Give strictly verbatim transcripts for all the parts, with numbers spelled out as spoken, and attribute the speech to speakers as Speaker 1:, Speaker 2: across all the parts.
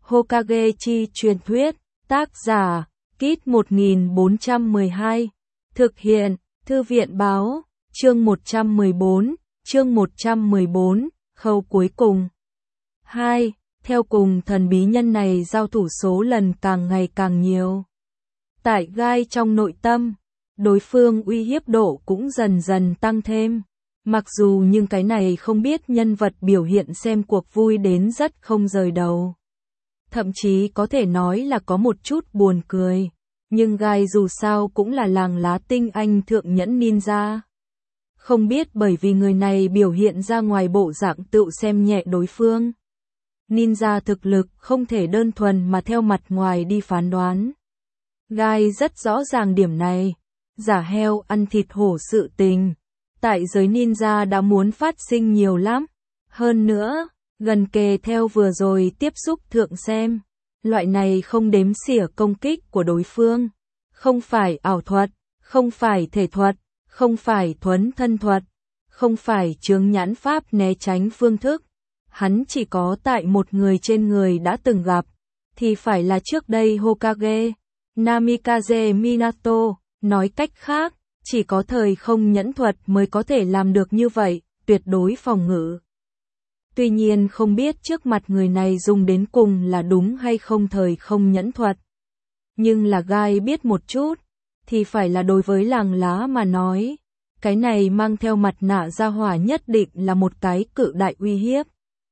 Speaker 1: Hokage chi truyền thuyết, tác giả, Kit một nghìn bốn trăm mười hai, thực hiện, Thư viện báo, chương một trăm mười bốn, chương một trăm mười bốn, khâu cuối cùng. hai. Theo cùng thần bí nhân này giao thủ số lần càng ngày càng nhiều. Tại gai trong nội tâm, đối phương uy hiếp độ cũng dần dần tăng thêm. Mặc dù nhưng cái này không biết nhân vật biểu hiện xem cuộc vui đến rất không rời đầu. Thậm chí có thể nói là có một chút buồn cười. Nhưng gai dù sao cũng là làng lá tinh anh thượng nhẫn ninja. Không biết bởi vì người này biểu hiện ra ngoài bộ dạng tự xem nhẹ đối phương. Ninja thực lực không thể đơn thuần mà theo mặt ngoài đi phán đoán. Gai rất rõ ràng điểm này. Giả heo ăn thịt hổ sự tình. Tại giới ninja đã muốn phát sinh nhiều lắm. Hơn nữa, gần kề theo vừa rồi tiếp xúc thượng xem. Loại này không đếm xỉa công kích của đối phương. Không phải ảo thuật, không phải thể thuật, không phải thuấn thân thuật, không phải chướng nhãn pháp né tránh phương thức. Hắn chỉ có tại một người trên người đã từng gặp, thì phải là trước đây Hokage, Namikaze Minato, nói cách khác, chỉ có thời không nhẫn thuật mới có thể làm được như vậy, tuyệt đối phòng ngự. Tuy nhiên không biết trước mặt người này dùng đến cùng là đúng hay không thời không nhẫn thuật. Nhưng là gai biết một chút, thì phải là đối với làng lá mà nói. Cái này mang theo mặt nạ ra hỏa nhất định là một cái cự đại uy hiếp.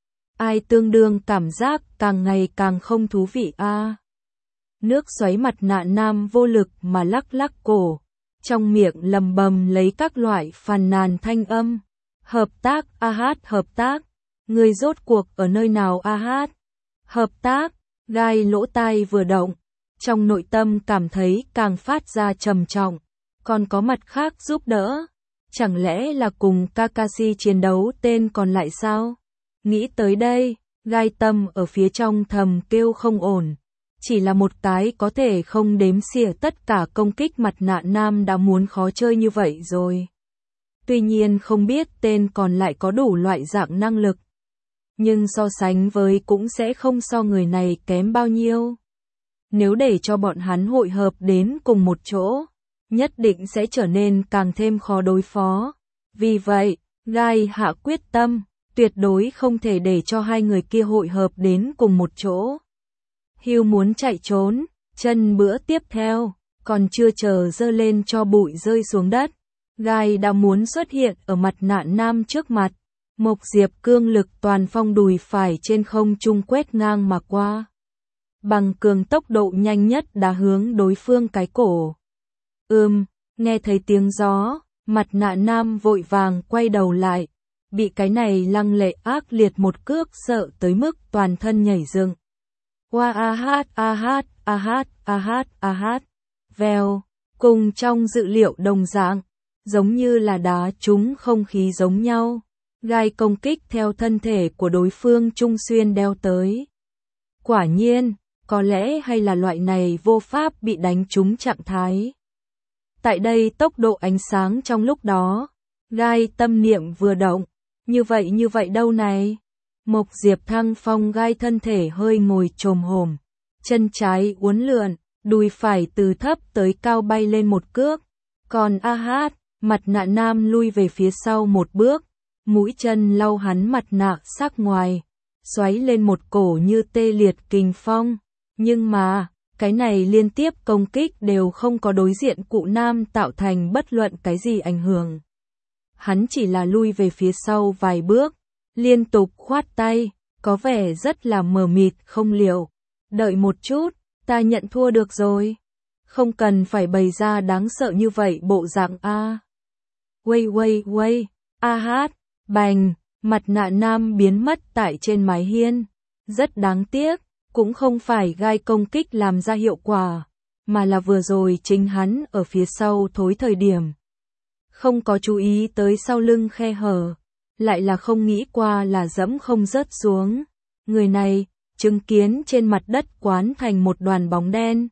Speaker 1: Ai tương đương cảm giác càng ngày càng không thú vị a. À. Nước xoáy mặt nạ nam vô lực mà lắc lắc cổ. Trong miệng lầm bầm lấy các loại phàn nàn thanh âm. Hợp tác a hát hợp tác. Người rốt cuộc ở nơi nào a hát? Hợp tác, gai lỗ tai vừa động. Trong nội tâm cảm thấy càng phát ra trầm trọng. Còn có mặt khác giúp đỡ. Chẳng lẽ là cùng Kakashi chiến đấu tên còn lại sao? Nghĩ tới đây, gai tâm ở phía trong thầm kêu không ổn. Chỉ là một cái có thể không đếm xỉa tất cả công kích mặt nạ nam đã muốn khó chơi như vậy rồi. Tuy nhiên không biết tên còn lại có đủ loại dạng năng lực. Nhưng so sánh với cũng sẽ không so người này kém bao nhiêu. Nếu để cho bọn hắn hội hợp đến cùng một chỗ, nhất định sẽ trở nên càng thêm khó đối phó. Vì vậy, gai hạ quyết tâm, tuyệt đối không thể để cho hai người kia hội hợp đến cùng một chỗ. Hưu muốn chạy trốn, chân bữa tiếp theo, còn chưa chờ dơ lên cho bụi rơi xuống đất. Gai đã muốn xuất hiện ở mặt nạ nam trước mặt. Mộc Diệp cương lực toàn phong đùi phải trên không trung quét ngang mà qua. Bằng cường tốc độ nhanh nhất đã hướng đối phương cái cổ. Ừm, nghe thấy tiếng gió, mặt nạ nam vội vàng quay đầu lại. Bị cái này lăng lệ ác liệt một cước sợ tới mức toàn thân nhảy dựng. Hoa a hát a hát a hát a hát a hát. Vèo, cùng trong dự liệu đồng dạng, giống như là đá trúng không khí giống nhau. Gai công kích theo thân thể của đối phương trung xuyên đeo tới. Quả nhiên, có lẽ hay là loại này vô pháp bị đánh trúng trạng thái. Tại đây tốc độ ánh sáng trong lúc đó, gai tâm niệm vừa động, như vậy như vậy đâu này. Mộc Diệp thăng phong gai thân thể hơi ngồi chồm hổm, chân trái uốn lượn, đùi phải từ thấp tới cao bay lên một cước. Còn a hát, mặt nạ nam lui về phía sau một bước. Mũi chân lau hắn mặt nạ sắc ngoài, xoáy lên một cổ như tê liệt kình phong. Nhưng mà, cái này liên tiếp công kích đều không có đối diện cụ nam tạo thành bất luận cái gì ảnh hưởng. Hắn chỉ là lui về phía sau vài bước, liên tục khoát tay, có vẻ rất là mờ mịt không liệu. Đợi một chút, ta nhận thua được rồi. Không cần phải bày ra đáng sợ như vậy bộ dạng a. Quay quay quay, a hát. Bành, mặt nạ nam biến mất tại trên mái hiên. Rất đáng tiếc, cũng không phải gai công kích làm ra hiệu quả, mà là vừa rồi chính hắn ở phía sau thối thời điểm. Không có chú ý tới sau lưng khe hở, lại là không nghĩ qua là dẫm không rớt xuống. Người này, chứng kiến trên mặt đất quán thành một đoàn bóng đen.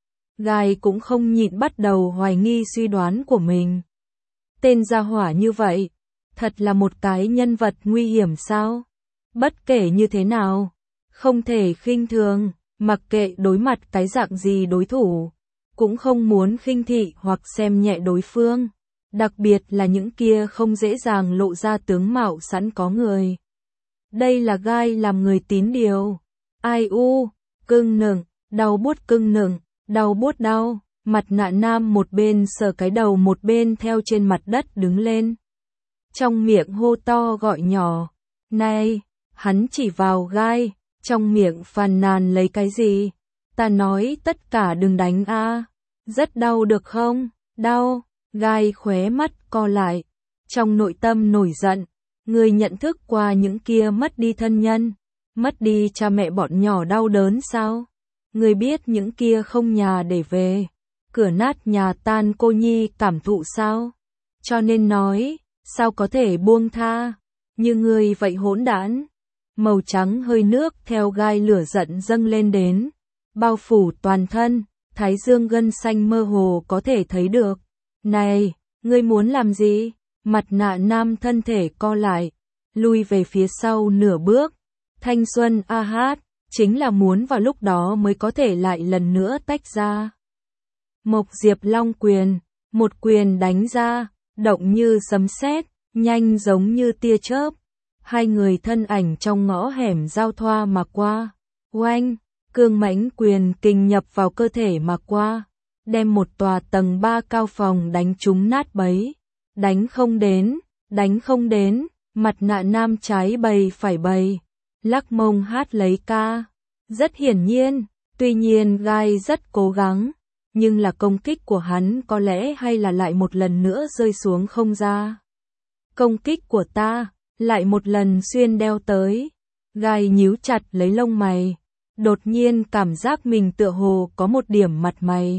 Speaker 1: Gai cũng không nhịn bắt đầu hoài nghi suy đoán của mình. Tên gia hỏa như vậy. Thật là một cái nhân vật nguy hiểm sao? Bất kể như thế nào, Không thể khinh thường, mặc kệ đối mặt cái dạng gì đối thủ, cũng không muốn khinh thị hoặc xem nhẹ đối phương, đặc biệt là những kia không dễ dàng lộ ra tướng mạo sẵn có người. Đây là gai làm người tín điều. Ai u, cưng nựng, đau buốt cưng nựng, đau buốt đau, mặt nạ nam một bên sờ cái đầu một bên theo trên mặt đất đứng lên. Trong miệng hô to gọi nhỏ, này, hắn chỉ vào gai, trong miệng phàn nàn lấy cái gì? Ta nói tất cả đừng đánh a, rất đau được không? Đau, gai khóe mắt co lại, trong nội tâm nổi giận, người nhận thức qua những kia mất đi thân nhân, mất đi cha mẹ bọn nhỏ đau đớn sao? Người biết những kia không nhà để về, cửa nát nhà tan cô nhi cảm thụ sao? Cho nên nói, sao có thể buông tha, như người vậy hỗn đản. Màu trắng hơi nước theo gai lửa giận dâng lên đến, bao phủ toàn thân, thái dương gân xanh mơ hồ có thể thấy được. Này, ngươi muốn làm gì? Mặt nạ nam thân thể co lại, lui về phía sau nửa bước. Thanh xuân a hát, chính là muốn vào lúc đó mới có thể lại lần nữa tách ra. Mộc Diệp Long quyền, một quyền đánh ra, động như sấm sét, nhanh giống như tia chớp. Hai người thân ảnh trong ngõ hẻm giao thoa mà qua. Oanh, cương mãnh quyền kình nhập vào cơ thể mà qua, đem một tòa tầng ba cao phòng đánh trúng nát bấy. Đánh không đến, đánh không đến, mặt nạ nam trái bầy phải bầy, lắc mông hát lấy ca. Rất hiển nhiên, tuy nhiên gai rất cố gắng, nhưng là công kích của hắn có lẽ hay là lại một lần nữa rơi xuống không ra. Công kích của ta, lại một lần xuyên đeo tới. Gai nhíu chặt lấy lông mày, đột nhiên cảm giác mình tựa hồ có một điểm mặt mày.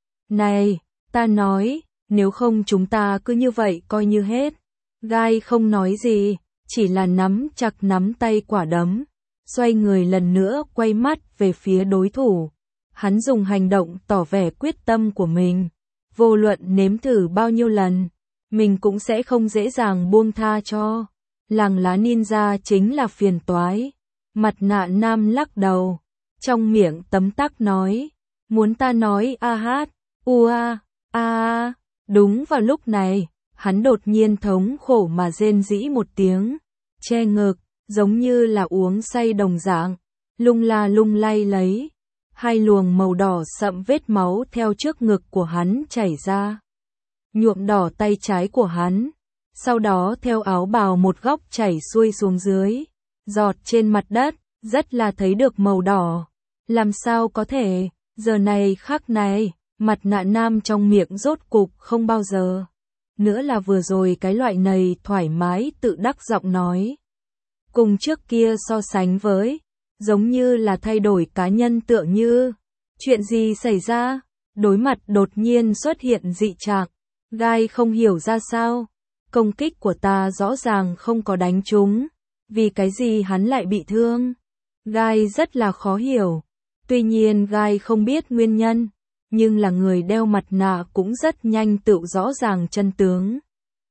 Speaker 1: Này, ta nói, nếu không chúng ta cứ như vậy coi như hết. Gai không nói gì, chỉ là nắm chặt nắm tay quả đấm, xoay người lần nữa quay mắt về phía đối thủ. Hắn dùng hành động tỏ vẻ quyết tâm của mình, vô luận nếm thử bao nhiêu lần, mình cũng sẽ không dễ dàng buông tha cho. Làng lá ninja chính là phiền toái. Mặt nạ nam lắc đầu, trong miệng tấm tắc nói, muốn ta nói a hát, u a, a a. Đúng vào lúc này, hắn đột nhiên thống khổ mà rên rỉ một tiếng, che ngực, giống như là uống say đồng dạng, lung la lung lay lấy. Hai luồng màu đỏ sậm vết máu theo trước ngực của hắn chảy ra, nhuộm đỏ tay trái của hắn. Sau đó theo áo bào một góc chảy xuôi xuống dưới, giọt trên mặt đất, rất là thấy được màu đỏ. Làm sao có thể, giờ này khắc này, mặt nạ nam trong miệng rốt cục không bao giờ nữa là vừa rồi cái loại này thoải mái tự đắc giọng nói. Cùng trước kia so sánh với, giống như là thay đổi cá nhân tựa như. Chuyện gì xảy ra? Đối mặt đột nhiên xuất hiện dị trạng, gai không hiểu ra sao. Công kích của ta rõ ràng không có đánh trúng, vì cái gì hắn lại bị thương? Gai rất là khó hiểu. Tuy nhiên gai không biết nguyên nhân, nhưng là người đeo mặt nạ cũng rất nhanh tự rõ ràng chân tướng.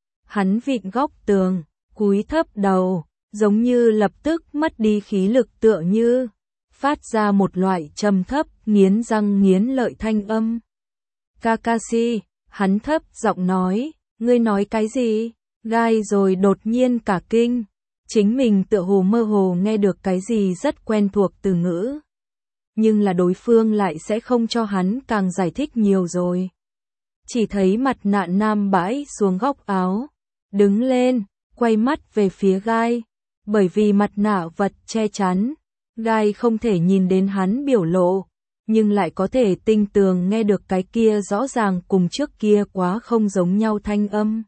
Speaker 1: Hắn vịn góc tường, cúi thấp đầu, giống như lập tức mất đi khí lực tựa như phát ra một loại trầm thấp, nghiến răng nghiến lợi thanh âm. Kakashi, hắn thấp giọng nói, ngươi nói cái gì? Gai rồi đột nhiên cả kinh, chính mình tựa hồ mơ hồ nghe được cái gì rất quen thuộc từ ngữ. Nhưng là đối phương lại sẽ không cho hắn càng giải thích nhiều rồi. Chỉ thấy mặt nạ nam bãi xuống góc áo, đứng lên, quay mắt về phía gai. Bởi vì mặt nạ vật che chắn, gai không thể nhìn đến hắn biểu lộ, nhưng lại có thể tinh tường nghe được cái kia rõ ràng cùng trước kia quá không giống nhau thanh âm.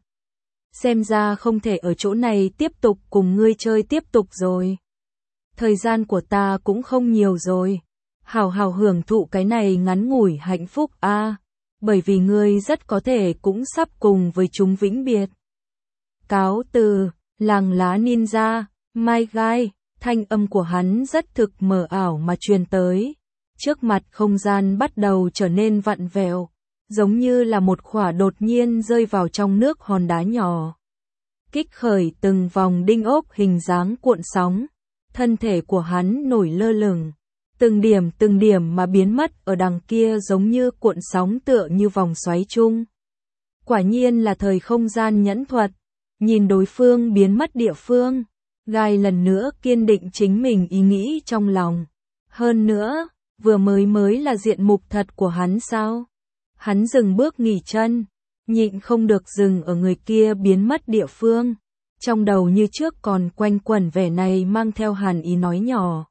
Speaker 1: Xem ra không thể ở chỗ này tiếp tục cùng ngươi chơi tiếp tục rồi. Thời gian của ta cũng không nhiều rồi. Hào hào hưởng thụ cái này ngắn ngủi hạnh phúc a, à, bởi vì ngươi rất có thể cũng sắp cùng với chúng vĩnh biệt. Cáo từ, làng lá ninja, Mai Gai, thanh âm của hắn rất thực mờ ảo mà truyền tới. Trước mặt không gian bắt đầu trở nên vặn vẹo, giống như là một khỏa đột nhiên rơi vào trong nước hòn đá nhỏ. Kích khởi từng vòng đinh ốc hình dáng cuộn sóng, thân thể của hắn nổi lơ lửng, từng điểm từng điểm mà biến mất ở đằng kia giống như cuộn sóng tựa như vòng xoáy chung. Quả nhiên là thời không gian nhẫn thuật, nhìn đối phương biến mất địa phương, Gai lần nữa kiên định chính mình ý nghĩ trong lòng. Hơn nữa, vừa mới mới là diện mục thật của hắn sao? Hắn dừng bước nghỉ chân, nhịn không được dừng ở người kia biến mất địa phương. Trong đầu như trước còn quanh quẩn vẻ này mang theo hàn ý nói nhỏ.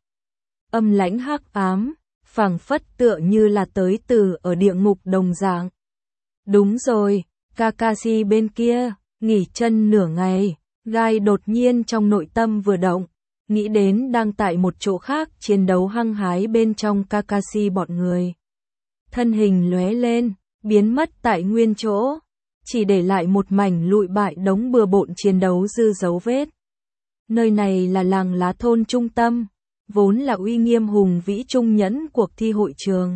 Speaker 1: Âm lãnh hắc ám, phảng phất tựa như là tới từ ở địa ngục đồng dạng. Đúng rồi, Kakashi bên kia, nghỉ chân nửa ngày, Gai đột nhiên trong nội tâm vừa động, nghĩ đến đang tại một chỗ khác chiến đấu hăng hái bên trong Kakashi bọn người. Thân hình lóe lên, biến mất tại nguyên chỗ, chỉ để lại một mảnh lụi bại đống bừa bộn chiến đấu dư dấu vết. Nơi này là làng lá thôn trung tâm, vốn là uy nghiêm hùng vĩ trung nhẫn cuộc thi hội trường.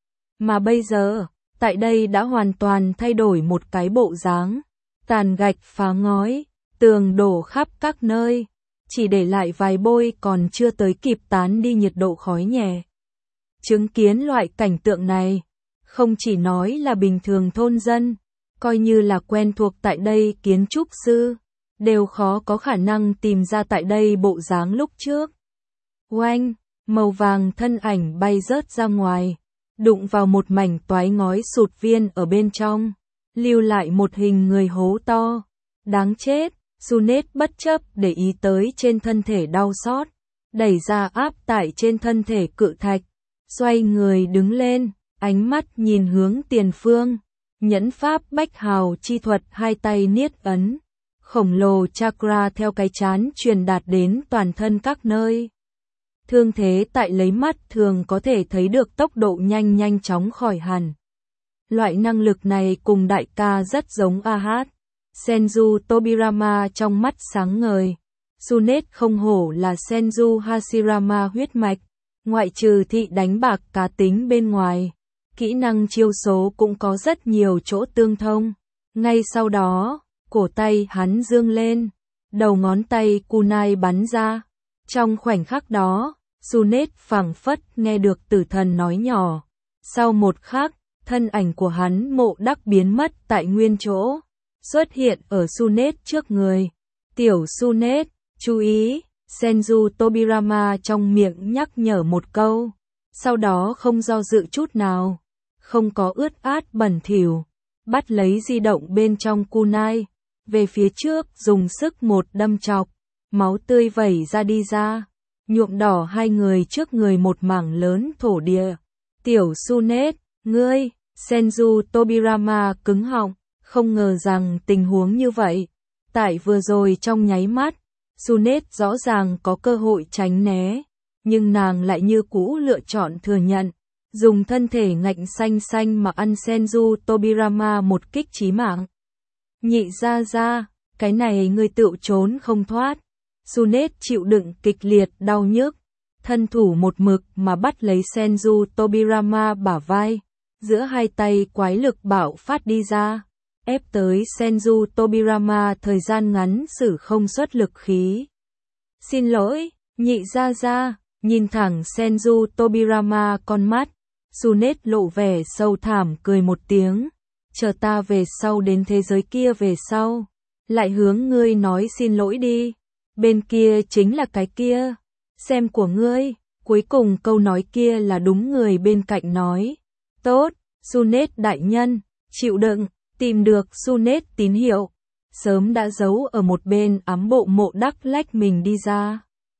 Speaker 1: Mà bây giờ, tại đây đã hoàn toàn thay đổi một cái bộ dáng, tàn gạch phá ngói, tường đổ khắp các nơi, chỉ để lại vài bôi còn chưa tới kịp tán đi nhiệt độ khói nhẹ. Chứng kiến loại cảnh tượng này, không chỉ nói là bình thường thôn dân, coi như là quen thuộc tại đây kiến trúc sư, đều khó có khả năng tìm ra tại đây bộ dáng lúc trước. Oanh, màu vàng thân ảnh bay rớt ra ngoài, đụng vào một mảnh toái ngói sụt viên ở bên trong, lưu lại một hình người hố to. Đáng chết, Sunet bất chấp để ý tới trên thân thể đau xót, đẩy ra áp tải trên thân thể cự thạch, xoay người đứng lên, ánh mắt nhìn hướng tiền phương, nhẫn pháp bách hào chi thuật hai tay niết ấn, khổng lồ chakra theo cái chán truyền đạt đến toàn thân các nơi. Thương thế tại lấy mắt thường có thể thấy được tốc độ nhanh nhanh chóng khỏi hẳn. Loại năng lực này cùng đại ca rất giống a hát. Senju Tobirama trong mắt sáng ngời. Sunet không hổ là Senju Hashirama huyết mạch, ngoại trừ thị đánh bạc cá tính bên ngoài, kỹ năng chiêu số cũng có rất nhiều chỗ tương thông. Ngay sau đó, cổ tay hắn dương lên, đầu ngón tay kunai bắn ra. Trong khoảnh khắc đó, Sunet phảng phất nghe được tử thần nói nhỏ. Sau một khắc, thân ảnh của hắn mộ đắc biến mất tại nguyên chỗ, xuất hiện ở Sunet trước người. Tiểu Sunet, chú ý, Senju Tobirama trong miệng nhắc nhở một câu, sau đó không do dự chút nào, không có ướt át bẩn thỉu, bắt lấy di động bên trong kunai, về phía trước dùng sức một đâm chọc, máu tươi vẩy ra đi ra, nhuộm đỏ hai người trước người một mảng lớn thổ địa. Tiểu Sunet, ngươi, Senju Tobirama cứng họng, không ngờ rằng tình huống như vậy. Tại vừa rồi trong nháy mắt, Sunet rõ ràng có cơ hội tránh né, nhưng nàng lại như cũ lựa chọn thừa nhận, dùng thân thể ngạnh xanh xanh mà ăn Senju Tobirama một kích chí mạng. Nhị ra ra, cái này ngươi tự trốn không thoát. Sunet chịu đựng kịch liệt đau nhức, thân thủ một mực mà bắt lấy Senju Tobirama bả vai, giữa hai tay quái lực bạo phát đi ra, ép tới Senju Tobirama thời gian ngắn xử không xuất lực khí. Xin lỗi, nhị ra ra, nhìn thẳng Senju Tobirama con mắt, Sunet lộ vẻ sâu thảm cười một tiếng, chờ ta về sau đến thế giới kia về sau, lại hướng ngươi nói xin lỗi đi, bên kia chính là cái kia, xem của ngươi. Cuối cùng câu nói kia là đúng người bên cạnh nói. Tốt, Sunet đại nhân, chịu đựng, tìm được Sunet tín hiệu, sớm đã giấu ở một bên ám bộ mộ đắc lách mình đi ra.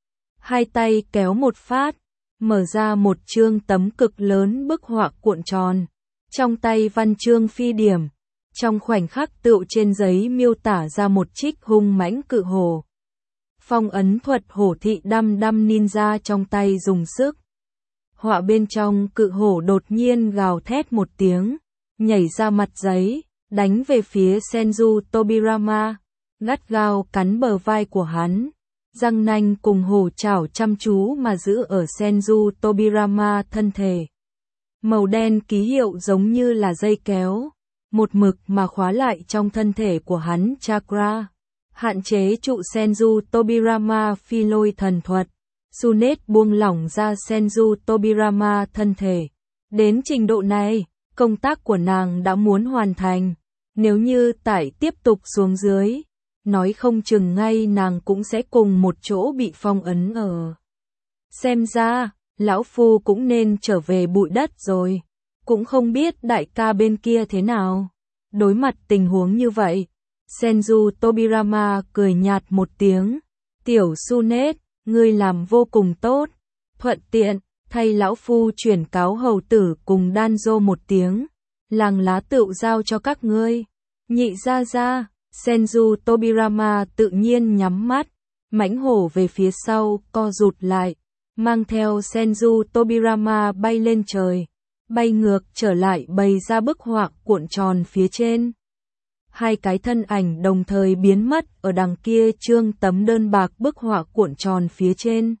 Speaker 1: Hai tay kéo một phát, mở ra một chương tấm cực lớn bức họa cuộn tròn, trong tay văn chương phi điểm, trong khoảnh khắc tựu trên giấy miêu tả ra một trích hung mãnh cự hổ. Phong ấn thuật hổ thị đăm đăm ninja trong tay dùng sức. Họa bên trong cự hổ đột nhiên gào thét một tiếng, nhảy ra mặt giấy, đánh về phía Senju Tobirama, gắt gao cắn bờ vai của hắn, răng nanh cùng hổ chảo chăm chú mà giữ ở Senju Tobirama thân thể. Màu đen ký hiệu giống như là dây kéo, một mực mà khóa lại trong thân thể của hắn chakra, hạn chế trụ Senju Tobirama phi lôi thần thuật. Tsunade buông lỏng ra Senju Tobirama thân thể. Đến trình độ này, công tác của nàng đã muốn hoàn thành. Nếu như tải tiếp tục xuống dưới, nói không chừng ngay nàng cũng sẽ cùng một chỗ bị phong ấn ở. Xem ra, lão phu cũng nên trở về bụi đất rồi. Cũng không biết đại ca bên kia thế nào. Đối mặt tình huống như vậy, Senju Tobirama cười nhạt một tiếng. Tiểu Tsunade, ngươi làm vô cùng tốt. Thuận tiện, thay lão phu chuyển cáo hầu tử cùng Danzo một tiếng. Làng lá tựu giao cho các ngươi. Nhị gia gia, Senju Tobirama tự nhiên nhắm mắt, mãnh hổ về phía sau, co rụt lại, mang theo Senju Tobirama bay lên trời, bay ngược trở lại bày ra bức họa cuộn tròn phía trên. Hai cái thân ảnh đồng thời biến mất ở đằng kia trương tấm đơn bạc bức họa cuộn tròn phía trên.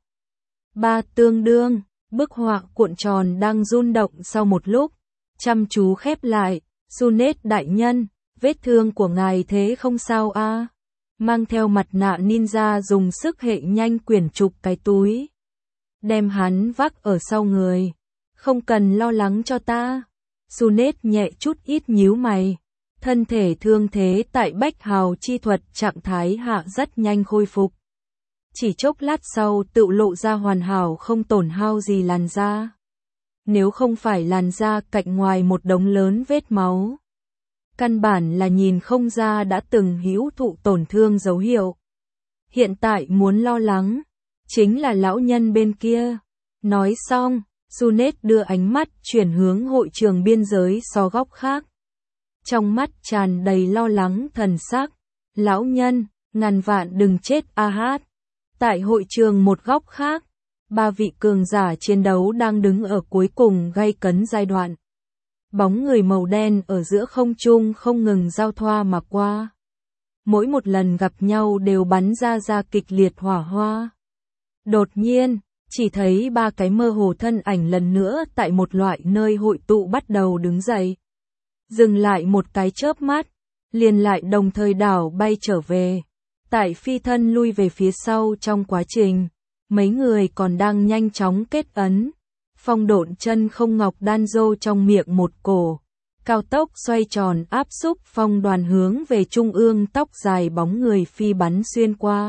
Speaker 1: Ba tương đương, bức họa cuộn tròn đang rung động sau một lúc, chăm chú khép lại. Tsunade đại nhân, vết thương của ngài thế không sao a? À? Mang theo mặt nạ ninja dùng sức hệ nhanh quyển trục cái túi, đem hắn vác ở sau người. Không cần lo lắng cho ta. Tsunade nhẹ chút ít nhíu mày. Thân thể thương thế tại Bách Hào chi thuật trạng thái hạ rất nhanh khôi phục. Chỉ chốc lát sau tự lộ ra hoàn hảo không tổn hao gì làn da. Nếu không phải làn da cạnh ngoài một đống lớn vết máu, căn bản là nhìn không ra đã từng hữu thụ tổn thương dấu hiệu. Hiện tại muốn lo lắng, chính là lão nhân bên kia. Nói xong, Tsunade đưa ánh mắt chuyển hướng hội trường biên giới so góc khác. Trong mắt tràn đầy lo lắng thần sắc. Lão nhân, ngàn vạn đừng chết a hát. Tại hội trường một góc khác, ba vị cường giả chiến đấu đang đứng ở cuối cùng gay cấn giai đoạn. Bóng người màu đen ở giữa không trung không ngừng giao thoa mà qua. Mỗi một lần gặp nhau đều bắn ra ra kịch liệt hỏa hoa. Đột nhiên, chỉ thấy ba cái mơ hồ thân ảnh lần nữa tại một loại nơi hội tụ bắt đầu đứng dậy. Dừng lại một cái chớp mắt, liền lại đồng thời đảo bay trở về. Tại phi thân lui về phía sau trong quá trình, mấy người còn đang nhanh chóng kết ấn. Phong độn chân không ngọc Danzo trong miệng một cổ, cao tốc xoay tròn áp xúc phong đoàn hướng về trung ương tóc dài bóng người phi bắn xuyên qua.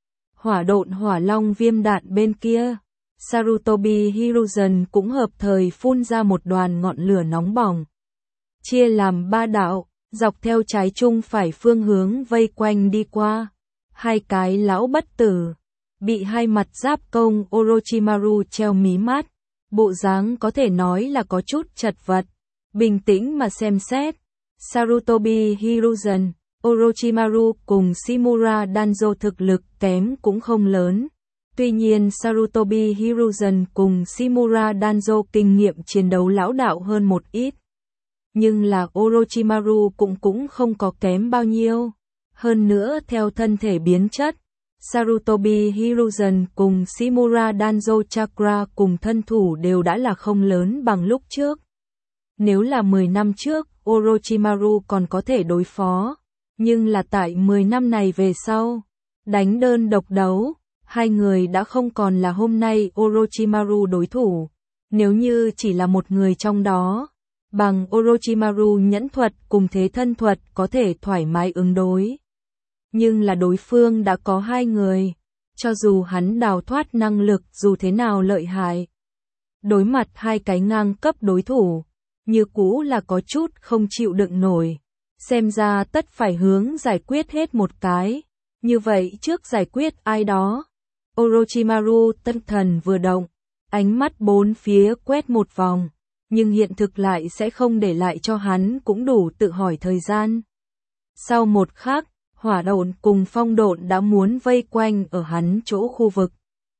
Speaker 1: Hỏa độn hỏa long viêm đạn bên kia, Sarutobi Hiruzen cũng hợp thời phun ra một đoàn ngọn lửa nóng bỏng. Chia làm ba đạo, dọc theo trái trung phải phương hướng vây quanh đi qua. Hai cái lão bất tử, bị hai mặt giáp công Orochimaru treo mí mắt. Bộ dáng có thể nói là có chút chật vật. Bình tĩnh mà xem xét, Sarutobi Hiruzen, Orochimaru cùng Shimura Danzo thực lực kém cũng không lớn. Tuy nhiên Sarutobi Hiruzen cùng Shimura Danzo kinh nghiệm chiến đấu lão đạo hơn một ít. Nhưng là Orochimaru cũng cũng không có kém bao nhiêu. Hơn nữa theo thân thể biến chất, Sarutobi Hiruzen cùng Shimura Danzo Chakra cùng thân thủ đều đã là không lớn bằng lúc trước. Nếu là mười năm trước, Orochimaru còn có thể đối phó, nhưng là tại mười năm này về sau, đánh đơn độc đấu, hai người đã không còn là hôm nay Orochimaru đối thủ. Nếu như chỉ là một người trong đó, bằng Orochimaru nhẫn thuật cùng thế thân thuật có thể thoải mái ứng đối. Nhưng là đối phương đã có hai người, cho dù hắn đào thoát năng lực dù thế nào lợi hại. Đối mặt hai cái ngang cấp đối thủ, như cũ là có chút không chịu đựng nổi. Xem ra tất phải hướng giải quyết hết một cái. Như vậy trước giải quyết ai đó, Orochimaru tâm thần vừa động, ánh mắt bốn phía quét một vòng, nhưng hiện thực lại sẽ không để lại cho hắn cũng đủ tự hỏi thời gian. Sau một khắc, hỏa độn cùng phong độn đã muốn vây quanh ở hắn chỗ khu vực.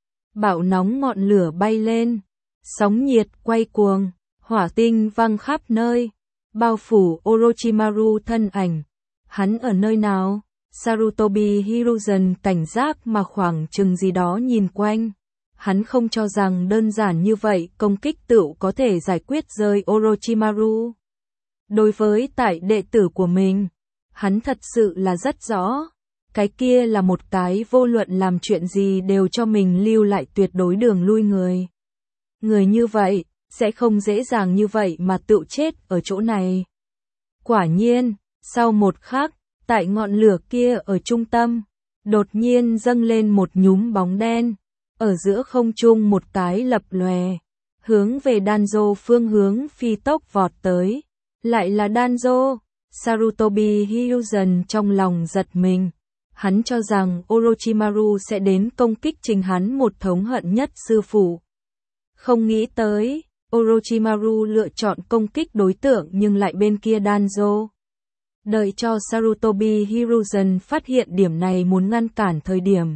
Speaker 1: Bạo nóng ngọn lửa bay lên, sóng nhiệt quay cuồng, hỏa tinh văng khắp nơi, bao phủ Orochimaru thân ảnh. Hắn ở nơi nào? Sarutobi Hiruzen cảnh giác mà khoảng chừng gì đó nhìn quanh. Hắn không cho rằng đơn giản như vậy công kích tựu có thể giải quyết rơi Orochimaru. Đối với tại đệ tử của mình, hắn thật sự là rất rõ. Cái kia là một cái vô luận làm chuyện gì đều cho mình lưu lại tuyệt đối đường lui người. Người như vậy, sẽ không dễ dàng như vậy mà tự chết ở chỗ này. Quả nhiên, sau một khắc, tại ngọn lửa kia ở trung tâm, đột nhiên dâng lên một nhúm bóng đen, ở giữa không trung một cái lập lòe, hướng về Danzo phương hướng phi tốc vọt tới. Lại là Danzo, Sarutobi Hyuzen trong lòng giật mình. Hắn cho rằng Orochimaru sẽ đến công kích chính hắn một thống hận nhất sư phụ. Không nghĩ tới, Orochimaru lựa chọn công kích đối tượng nhưng lại bên kia Danzo. Đợi cho Sarutobi Hiruzen phát hiện điểm này muốn ngăn cản thời điểm.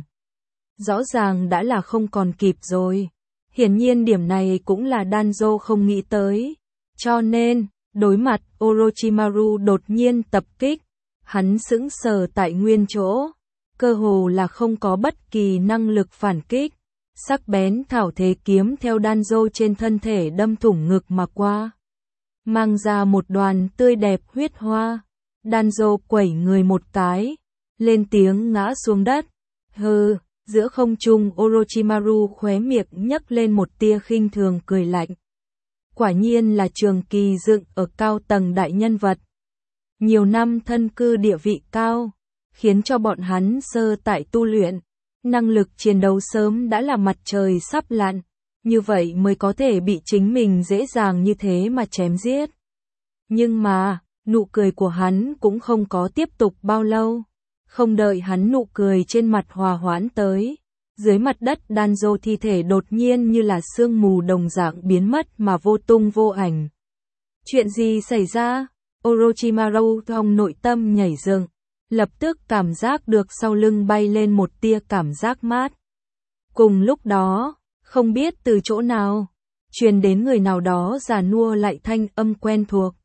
Speaker 1: Rõ ràng đã là không còn kịp rồi. Hiển nhiên điểm này cũng là Danzo không nghĩ tới. Cho nên, đối mặt Orochimaru đột nhiên tập kích, hắn sững sờ tại nguyên chỗ, cơ hồ là không có bất kỳ năng lực phản kích. Sắc bén thảo thế kiếm theo Danzo trên thân thể đâm thủng ngực mà qua, mang ra một đoàn tươi đẹp huyết hoa. Danzo quẩy người một cái, lên tiếng ngã xuống đất. Hừ, giữa không trung Orochimaru khóe miệng nhấc lên một tia khinh thường cười lạnh. Quả nhiên là trường kỳ dựng ở cao tầng đại nhân vật. Nhiều năm thân cư địa vị cao, khiến cho bọn hắn sơ tại tu luyện. Năng lực chiến đấu sớm đã là mặt trời sắp lặn, như vậy mới có thể bị chính mình dễ dàng như thế mà chém giết. Nhưng mà, nụ cười của hắn cũng không có tiếp tục bao lâu. Không đợi hắn nụ cười trên mặt hòa hoãn tới, dưới mặt đất Danzo thi thể đột nhiên như là sương mù đồng dạng biến mất mà vô tung vô ảnh. Chuyện gì xảy ra? Orochimaru trong nội tâm nhảy dựng, lập tức cảm giác được sau lưng bay lên một tia cảm giác mát. Cùng lúc đó, không biết từ chỗ nào, truyền đến người nào đó già nua lại thanh âm quen thuộc.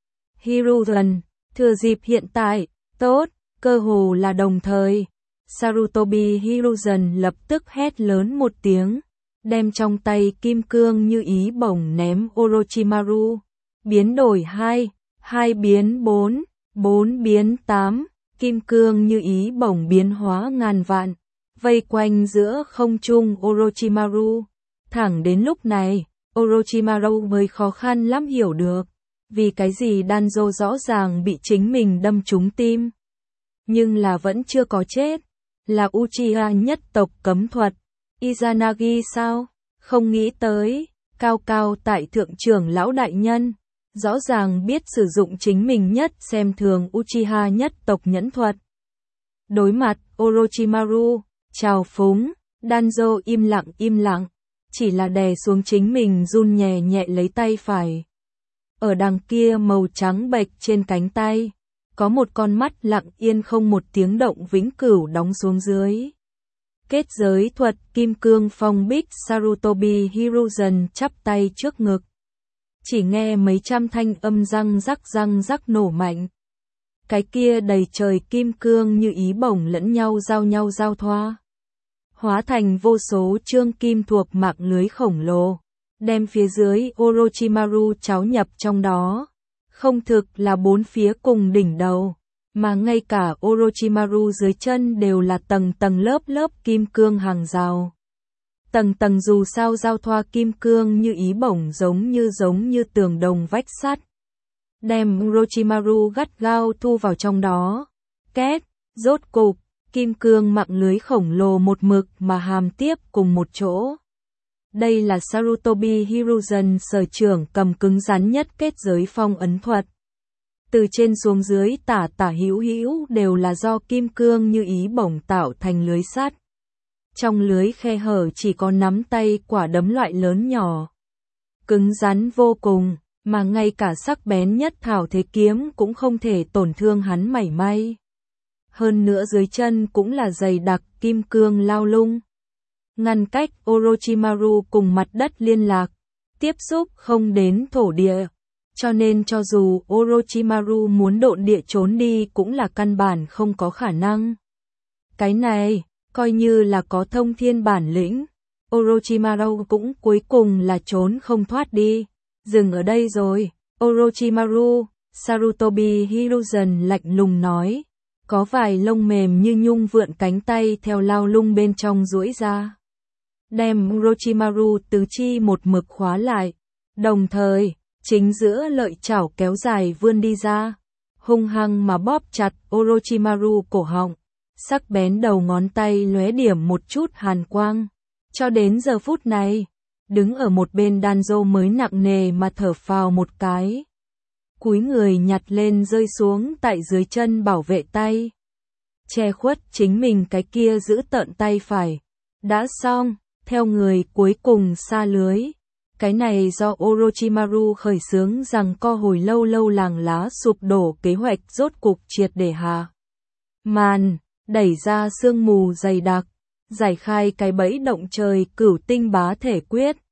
Speaker 1: Hiruzen, thừa dịp hiện tại, tốt, cơ hồ là đồng thời. Sarutobi Hiruzen lập tức hét lớn một tiếng, đem trong tay kim cương như ý bổng ném Orochimaru. Biến đổi hai, hai biến bốn, bốn biến tám, kim cương như ý bổng biến hóa ngàn vạn, vây quanh giữa không trung Orochimaru. Thẳng đến lúc này, Orochimaru mới khó khăn lắm hiểu được, vì cái gì Danzo rõ ràng bị chính mình đâm trúng tim, nhưng là vẫn chưa có chết. Là Uchiha nhất tộc cấm thuật, Izanagi sao? Không nghĩ tới, cao cao tại thượng trưởng lão đại nhân, rõ ràng biết sử dụng chính mình nhất xem thường Uchiha nhất tộc nhẫn thuật. Đối mặt Orochimaru, trào phúng, Danzo im lặng im lặng, chỉ là đè xuống chính mình run nhẹ nhẹ lấy tay phải. Ở đằng kia màu trắng bệch trên cánh tay, có một con mắt lặng yên không một tiếng động vĩnh cửu đóng xuống dưới. Kết giới thuật kim cương phong bích. Sarutobi Hiruzen chắp tay trước ngực. Chỉ nghe mấy trăm thanh âm răng rắc răng rắc nổ mạnh. Cái kia đầy trời kim cương như ý bổng lẫn nhau giao nhau giao thoa, hóa thành vô số chương kim thuộc mạng lưới khổng lồ, đem phía dưới Orochimaru cháo nhập trong đó. Không thực là bốn phía cùng đỉnh đầu, mà ngay cả Orochimaru dưới chân đều là tầng tầng lớp lớp kim cương hàng rào. Tầng tầng dù sao giao thoa kim cương như ý bổng giống như giống như tường đồng vách sắt, đem Orochimaru gắt gao thu vào trong đó. Két, rốt cục, kim cương mạng lưới khổng lồ một mực mà hàm tiếp cùng một chỗ. Đây là Sarutobi Hiruzen sở trường cầm cứng rắn nhất kết giới phong ấn thuật. Từ trên xuống dưới tả tả hữu hữu đều là do kim cương như ý bổng tạo thành lưới sắt. Trong lưới khe hở chỉ có nắm tay quả đấm loại lớn nhỏ. Cứng rắn vô cùng, mà ngay cả sắc bén nhất thảo thế kiếm cũng không thể tổn thương hắn mảy may. Hơn nữa dưới chân cũng là dày đặc kim cương lao lung, ngăn cách Orochimaru cùng mặt đất liên lạc, tiếp xúc không đến thổ địa, cho nên cho dù Orochimaru muốn độn địa trốn đi cũng là căn bản không có khả năng. Cái này, coi như là có thông thiên bản lĩnh, Orochimaru cũng cuối cùng là trốn không thoát đi. Dừng ở đây rồi, Orochimaru, Sarutobi Hiruzen lạnh lùng nói. có vài lông mềm như nhung vượn cánh tay theo lao lung bên trong duỗi ra. Đem Orochimaru tứ chi một mực khóa lại, đồng thời, chính giữa lợi chảo kéo dài vươn đi ra, hung hăng mà bóp chặt Orochimaru cổ họng, sắc bén đầu ngón tay lóe điểm một chút hàn quang. Cho đến giờ phút này, đứng ở một bên Danzo mới nặng nề mà thở phào một cái. Cúi người nhặt lên rơi xuống tại dưới chân bảo vệ tay. Che khuất chính mình cái kia giữ tợn tay phải. Đã xong, theo người cuối cùng xa lưới. Cái này do Orochimaru khởi xướng rằng co hồi lâu lâu làng lá sụp đổ kế hoạch rốt cục triệt để hạ màn, đẩy ra sương mù dày đặc, giải khai cái bẫy động trời cửu tinh bá thể quyết.